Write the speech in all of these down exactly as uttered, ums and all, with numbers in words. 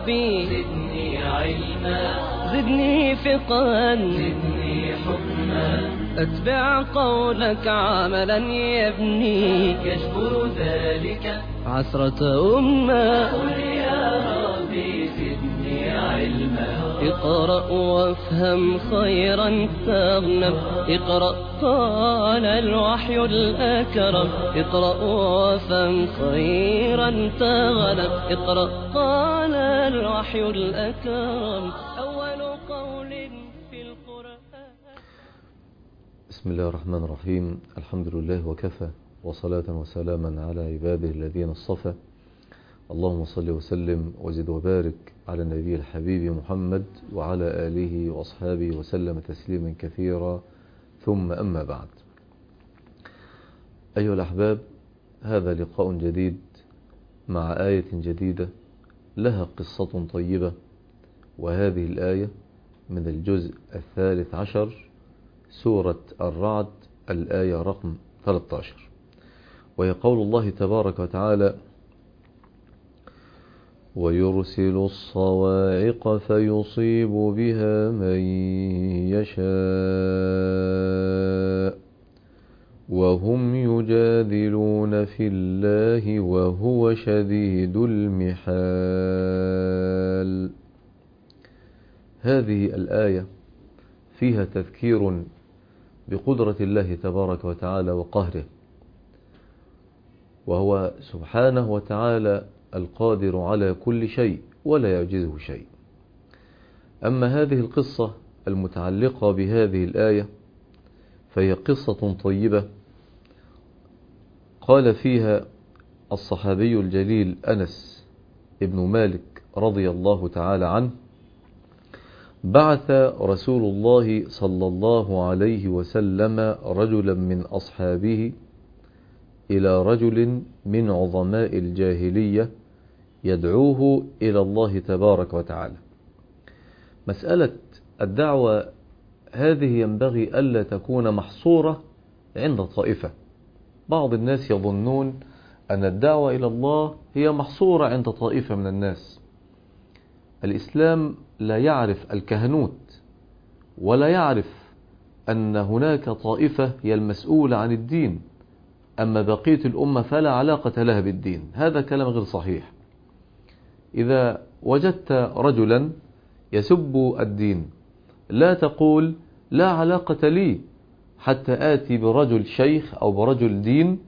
ربي زدني علما زدني فقها زدني حكما أتبع قولك عملا يبني يجبر ذلك عثرة أمة. قل يا ربي زدني علما اقرأ وافهم خيرا تغنم. اقرأ قال الوحي الأكرم. اقرأ وافهم خيرا تغنم. اقرأ قال الوحي الأكرم أول قول في القرآن. بسم الله الرحمن الرحيم. الحمد لله وكفى، وصلاة وسلاما على عباده الذين اصطفى. اللهم صل وسلم وزد وبارك على النبي الحبيب محمد وعلى آله وأصحابه وسلم تسليما كثيرا، ثم أما بعد. أيها الأحباب، هذا لقاء جديد مع آية جديدة لها قصة طيبة، وهذه الآية من الجزء الثالث عشر سورة الرعد، الآية رقم ثلاثة عشر، وهي قول الله تبارك وتعالى: ويرسل الصواعق فيصيب بها من يشاء وهم يجادلون في الله وهو شديد المحال. هذه الآية فيها تذكير بقدرة الله تبارك وتعالى وقهره، وهو سبحانه وتعالى القادر على كل شيء ولا يعجزه شيء. أما هذه القصة المتعلقة بهذه الآية فهي قصة طيبة قال فيها الصحابي الجليل أنس ابن مالك رضي الله تعالى عنه: بعث رسول الله صلى الله عليه وسلم رجلا من أصحابه إلى رجل من عظماء الجاهلية يدعوه إلى الله تبارك وتعالى. مسألة الدعوة هذه ينبغي ألا تكون محصورة عند طائفة. بعض الناس يظنون أن الدعوة إلى الله هي محصورة عند طائفة من الناس. الإسلام لا يعرف الكهنوت، ولا يعرف أن هناك طائفة هي المسؤولة عن الدين، أما بقية الأمة فلا علاقة لها بالدين. هذا كلام غير صحيح. إذا وجدت رجلا يسب الدين لا تقول لا علاقة لي حتى آتي برجل شيخ أو برجل دين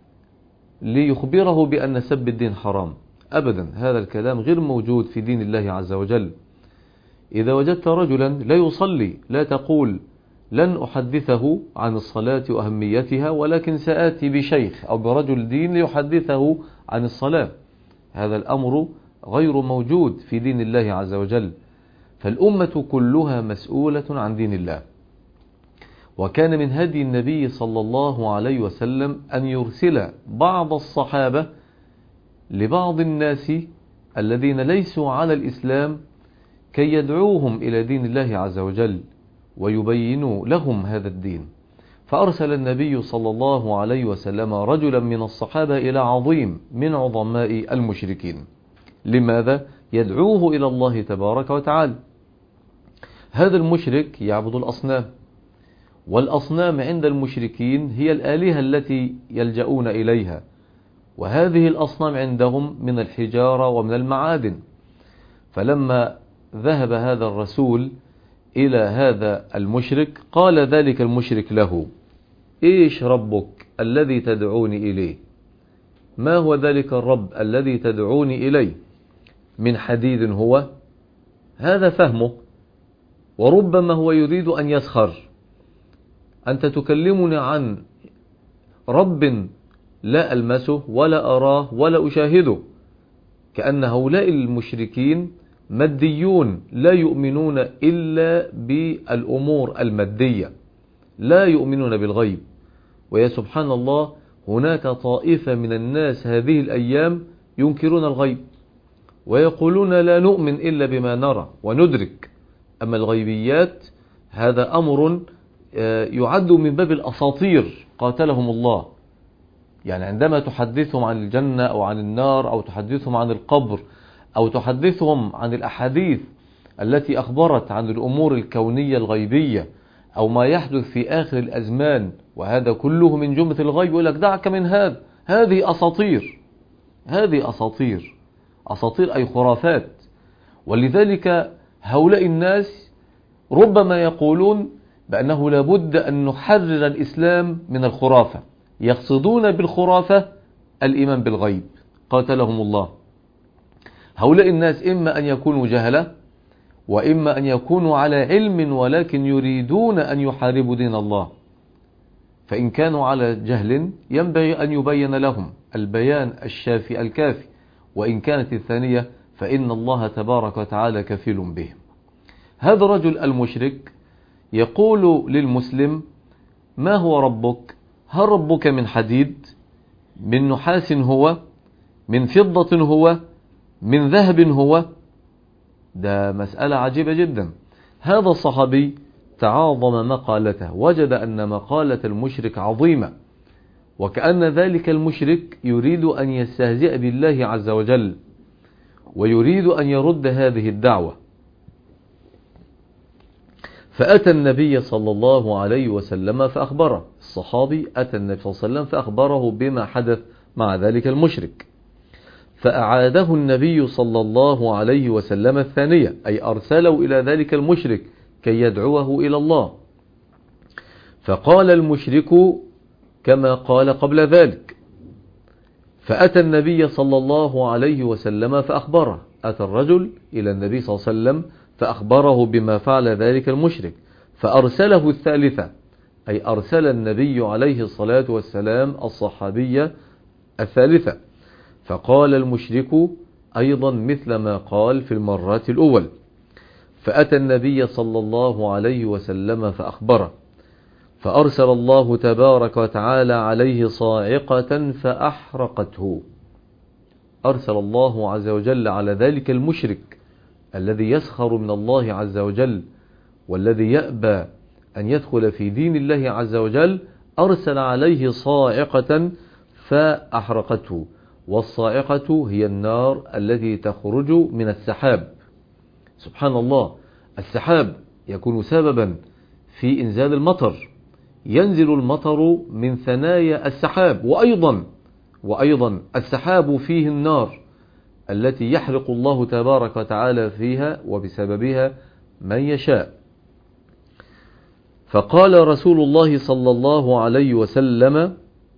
ليخبره بأن سب الدين حرام. أبدا، هذا الكلام غير موجود في دين الله عز وجل. إذا وجدت رجلا لا يصلي لا تقول لن أحدثه عن الصلاة وأهميتها، ولكن سآتي بشيخ أو برجل دين ليحدثه عن الصلاة. هذا الأمر غير موجود في دين الله عز وجل. فالأمة كلها مسؤولة عن دين الله. وكان من هدي النبي صلى الله عليه وسلم أن يرسل بعض الصحابة لبعض الناس الذين ليسوا على الإسلام كي يدعوهم إلى دين الله عز وجل ويبينوا لهم هذا الدين. فأرسل النبي صلى الله عليه وسلم رجلا من الصحابة إلى عظيم من عظماء المشركين. لماذا؟ يدعوه إلى الله تبارك وتعالى. هذا المشرك يعبد الأصنام، والأصنام عند المشركين هي الآلهة التي يلجؤون إليها، وهذه الأصنام عندهم من الحجارة ومن المعادن. فلما ذهب هذا الرسول إلى هذا المشرك قال ذلك المشرك له: إيش ربك الذي تدعوني إليه؟ ما هو ذلك الرب الذي تدعوني إليه؟ من حديد هو؟ هذا فهمه، وربما هو يريد أن يسخر. أنت تكلمني عن رب لا ألمسه ولا أراه ولا أشاهده، كأن هؤلاء المشركين ماديون لا يؤمنون إلا بالأمور المادية، لا يؤمنون بالغيب. ويا سبحان الله، هناك طائفة من الناس هذه الأيام ينكرون الغيب ويقولون لا نؤمن إلا بما نرى وندرك. أما الغيبيات هذا أمر يعد من باب الأساطير قاتلهم الله. يعني عندما تحدثهم عن الجنة أو عن النار أو تحدثهم عن القبر أو تحدثهم عن الأحاديث التي أخبرت عن الأمور الكونية الغيبية أو ما يحدث في آخر الأزمان، وهذا كله من جملة الغيب، يقول لك دعك من هذا، هذه أساطير، هذه أساطير، أساطير أي خرافات. ولذلك هؤلاء الناس ربما يقولون بأنه لابد أن نحرر الإسلام من الخرافة، يقصدون بالخرافة الإيمان بالغيب، قاتلهم الله. هؤلاء الناس إما أن يكونوا جهلة، وإما أن يكونوا على علم ولكن يريدون أن يحاربوا دين الله. فإن كانوا على جهل ينبغي أن يبين لهم البيان الشافي الكافي، وإن كانت الثانية فإن الله تبارك وتعالى كفيل بهم. هذا الرجل المشرك يقول للمسلم: ما هو ربك؟ هل ربك من حديد، من نحاس هو، من فضة هو، من ذهب هو؟ ده مسألة عجيبة جدا. هذا الصحابي تعاظم مقالته، وجد أن مقالة المشرك عظيمة، وكأن ذلك المشرك يريد أن يستهزئ بالله عز وجل، ويريد أن يرد هذه الدعوة. فأتى النبي صلى الله عليه وسلم فأخبره، الصحابي أتى النبي صلى الله عليه وسلم فأخبره بما حدث مع ذلك المشرك، فأعاده النبي صلى الله عليه وسلم الثانية، أي أرسله إلى ذلك المشرك كي يدعوه إلى الله. فقال المشرك كما قال قبل ذلك. فأتى النبي صلى الله عليه وسلم فأخبره، أتى الرجل إلى النبي صلى الله عليه وسلم فأخبره بما فعل ذلك المشرك، فأرسله الثالثة، أي أرسل النبي عليه الصلاة والسلام الصحابية الثالثة. فقال المشرك أيضا مثل ما قال في المرات الأول. فأتى النبي صلى الله عليه وسلم فأخبره، فأرسل الله تبارك وتعالى عليه صاعقة فأحرقته. أرسل الله عز وجل على ذلك المشرك الذي يسخر من الله عز وجل والذي يأبى أن يدخل في دين الله عز وجل، أرسل عليه صاعقة فأحرقته. والصاعقة هي النار التي تخرج من السحاب. سبحان الله، السحاب يكون سببا في إنزال المطر، ينزل المطر من ثنايا السحاب، وأيضا وأيضا السحاب فيه النار التي يحرق الله تبارك وتعالى فيها وبسببها من يشاء. فقال رسول الله صلى الله عليه وسلم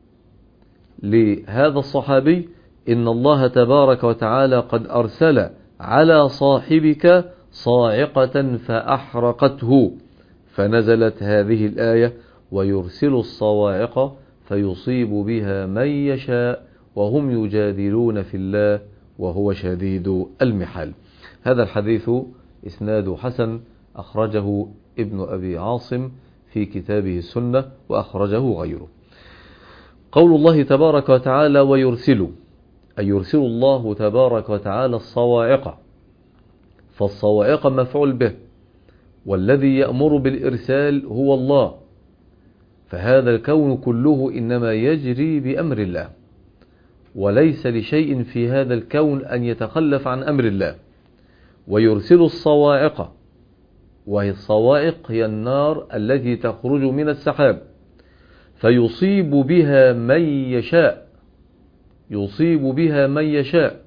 لهذا الصحابي: إن الله تبارك وتعالى قد أرسل على صاحبك صاعقة فأحرقته. فنزلت هذه الآية: ويرسل الصواعق فيصيب بها من يشاء وهم يجادلون في الله وهو شديد المحال. هذا الحديث إسناد حسن، أخرجه ابن أبي عاصم في كتابه السنة، وأخرجه غيره. قول الله تبارك وتعالى: ويرسل، أي يرسل الله تبارك وتعالى الصواعق، فالصواعق مفعول به، والذي يأمر بالإرسال هو الله، فهذا الكون كله إنما يجري بأمر الله، وليس لشيء في هذا الكون أن يتخلف عن أمر الله. ويرسل الصواعق، وهي الصواعق هي النار التي تخرج من السحاب، فيصيب بها من يشاء، يصيب بها من يشاء.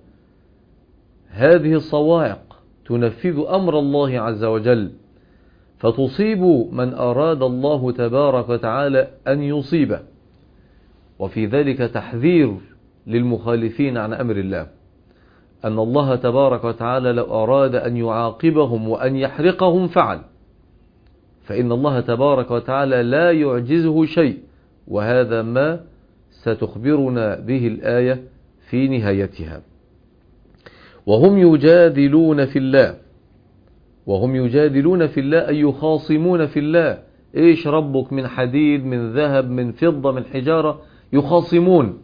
هذه الصواعق تنفذ أمر الله عز وجل، فتصيب من أراد الله تبارك وتعالى أن يصيبه. وفي ذلك تحذير للمخالفين عن أمر الله، أن الله تبارك وتعالى لو أراد أن يعاقبهم وأن يحرقهم فعل، فإن الله تبارك وتعالى لا يعجزه شيء، وهذا ما ستخبرنا به الآية في نهايتها. وهم يجادلون في الله، وهم يجادلون في الله أي يخاصمون في الله. إيش ربك؟ من حديد، من ذهب، من فضة، من حجارة، يخاصمون،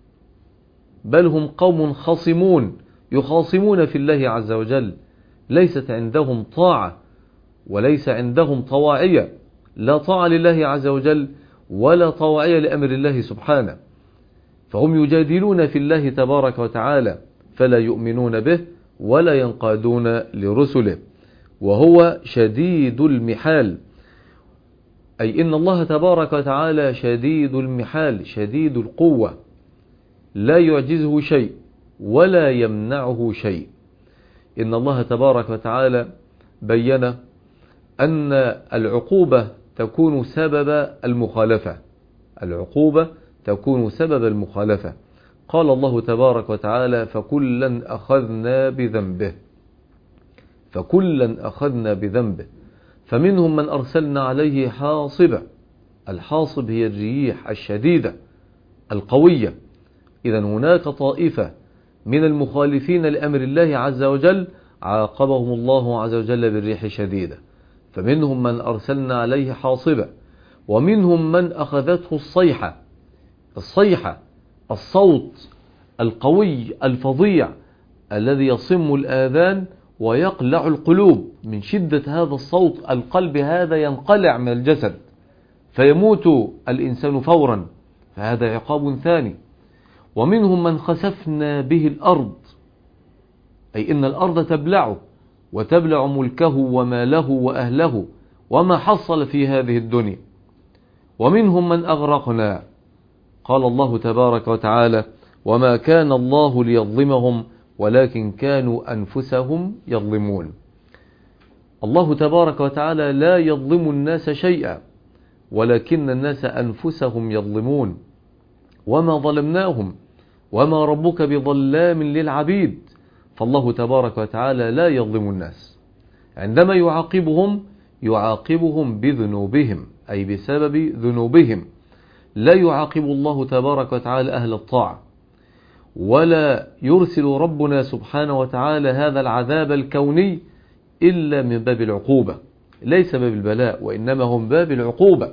بل هم قوم خصمون يخاصمون في الله عز وجل. ليست عندهم طاعة وليس عندهم طواعية، لا طاعة لله عز وجل ولا طواعية لأمر الله سبحانه. فهم يجادلون في الله تبارك وتعالى فلا يؤمنون به ولا ينقادون لرسله، وهو شديد المحال، أي إن الله تبارك وتعالى شديد المحال شديد القوة، لا يعجزه شيء ولا يمنعه شيء. إن الله تبارك وتعالى بين أن العقوبة تكون سبب المخالفة، العقوبة تكون سبب المخالفة. قال الله تبارك وتعالى: فكلا أخذنا بذنبه، فكلا أخذنا بذنبه، فمنهم من أرسلنا عليه حاصبة. الحاصب هي الريح الشديدة القوية. إذن هناك طائفة من المخالفين لأمر الله عز وجل عاقبهم الله عز وجل بالريح الشديدة، فمنهم من أرسلنا عليه حاصبة، ومنهم من أخذته الصيحة. الصيحة الصوت القوي الفظيع الذي يصم الآذان ويقلع القلوب. من شدة هذا الصوت القلب هذا ينقلع من الجسد فيموت الإنسان فورا، فهذا عقاب ثاني. ومنهم من خسفنا به الأرض، أي إن الأرض تبلعه وتبلع ملكه وماله وأهله وما حصل في هذه الدنيا. ومنهم من أغرقنا. قال الله تبارك وتعالى: وما كان الله ليظلمهم ولكن كانوا أنفسهم يظلمون. الله تبارك وتعالى لا يظلم الناس شيئا، ولكن الناس أنفسهم يظلمون. وما ظلمناهم وما ربك بظلام للعبيد. فالله تبارك وتعالى لا يظلم الناس. عندما يعاقبهم يعاقبهم بذنوبهم، أي بسبب ذنوبهم. لا يعاقب الله تبارك وتعالى أهل الطاعة، ولا يرسل ربنا سبحانه وتعالى هذا العذاب الكوني إلا من باب العقوبة، ليس باب البلاء، وإنما هم باب العقوبة.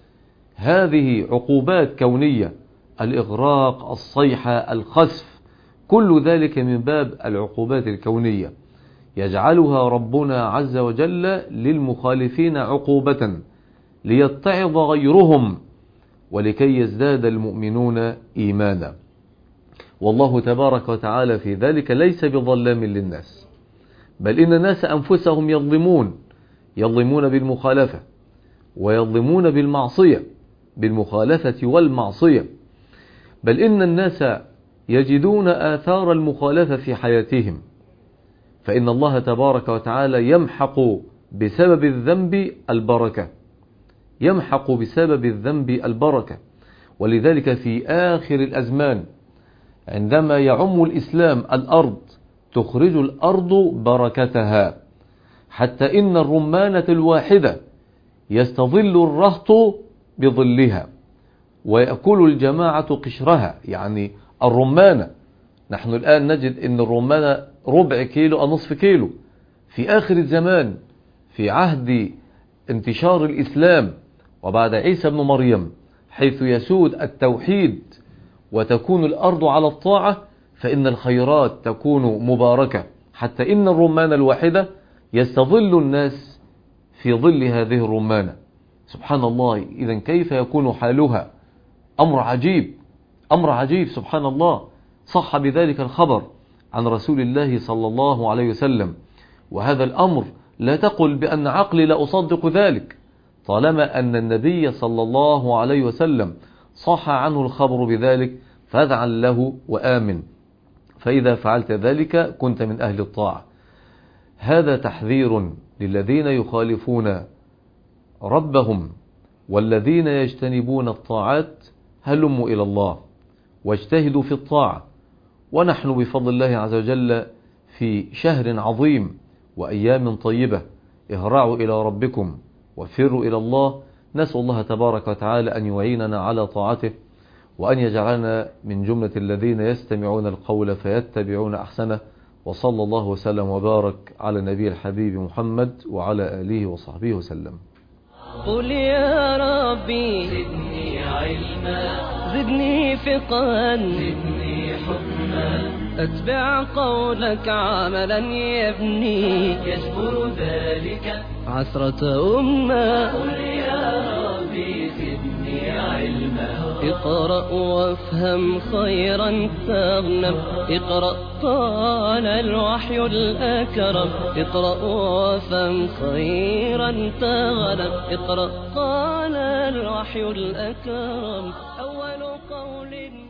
هذه عقوبات كونية: الإغراق، الصيحة، الخسف، كل ذلك من باب العقوبات الكونية يجعلها ربنا عز وجل للمخالفين عقوبة ليتعظ غيرهم ولكي يزداد المؤمنون إيمانا. والله تبارك وتعالى في ذلك ليس بظلام للناس، بل إن الناس أنفسهم يظلمون، يظلمون بالمخالفة ويظلمون بالمعصية، بالمخالفة والمعصية. بل إن الناس يجدون آثار المخالفة في حياتهم، فإن الله تبارك وتعالى يمحق بسبب الذنب البركة، يمحق بسبب الذنب البركة. ولذلك في آخر الأزمان عندما يعم الإسلام الأرض تخرج الأرض بركتها، حتى إن الرمانة الواحدة يستظل الرهط بظلها ويأكل الجماعة قشرها. يعني الرمانة، نحن الآن نجد أن الرمانة ربع كيلو أو نصف كيلو. في آخر الزمان في عهد انتشار الإسلام وبعد عيسى بن مريم، حيث يسود التوحيد وتكون الأرض على الطاعة، فإن الخيرات تكون مباركة، حتى إن الرمانة الواحدة يستظل الناس في ظل هذه الرمانة. سبحان الله. إذن كيف يكون حالها؟ أمر عجيب، أمر عجيب سبحان الله. صح بذلك الخبر عن رسول الله صلى الله عليه وسلم، وهذا الأمر لا تقل بأن عقلي لا أصدق ذلك، طالما أن النبي صلى الله عليه وسلم صح عنه الخبر بذلك، فاذعن له وآمن، فإذا فعلت ذلك كنت من أهل الطاعة. هذا تحذير للذين يخالفون ربهم والذين يجتنبون الطاعات. هلموا إلى الله واجتهدوا في الطاعة، ونحن بفضل الله عز وجل في شهر عظيم وأيام طيبة. اهرعوا إلى ربكم وفروا إلى الله. نسأل الله تبارك وتعالى أن يعيننا على طاعته، وأن يجعلنا من جملة الذين يستمعون القول فيتبعون أحسنه. وصلى الله وسلم وبارك على النبي الحبيب محمد وعلى آله وصحبه وسلم. قل يا ربي زدني علما، زدني فقها، زدني حكما، أتبع قولك عملا يبني يجبر ذلك عثرة أمة. قل يا ربي زدني علما. علما. اقرأ وافهم خيرا تغنم، اقرأ طال الوحي الأكرم. اقرأ وافهم خيرا تغنم، اقرأ طال الوحي الأكرم. أول قول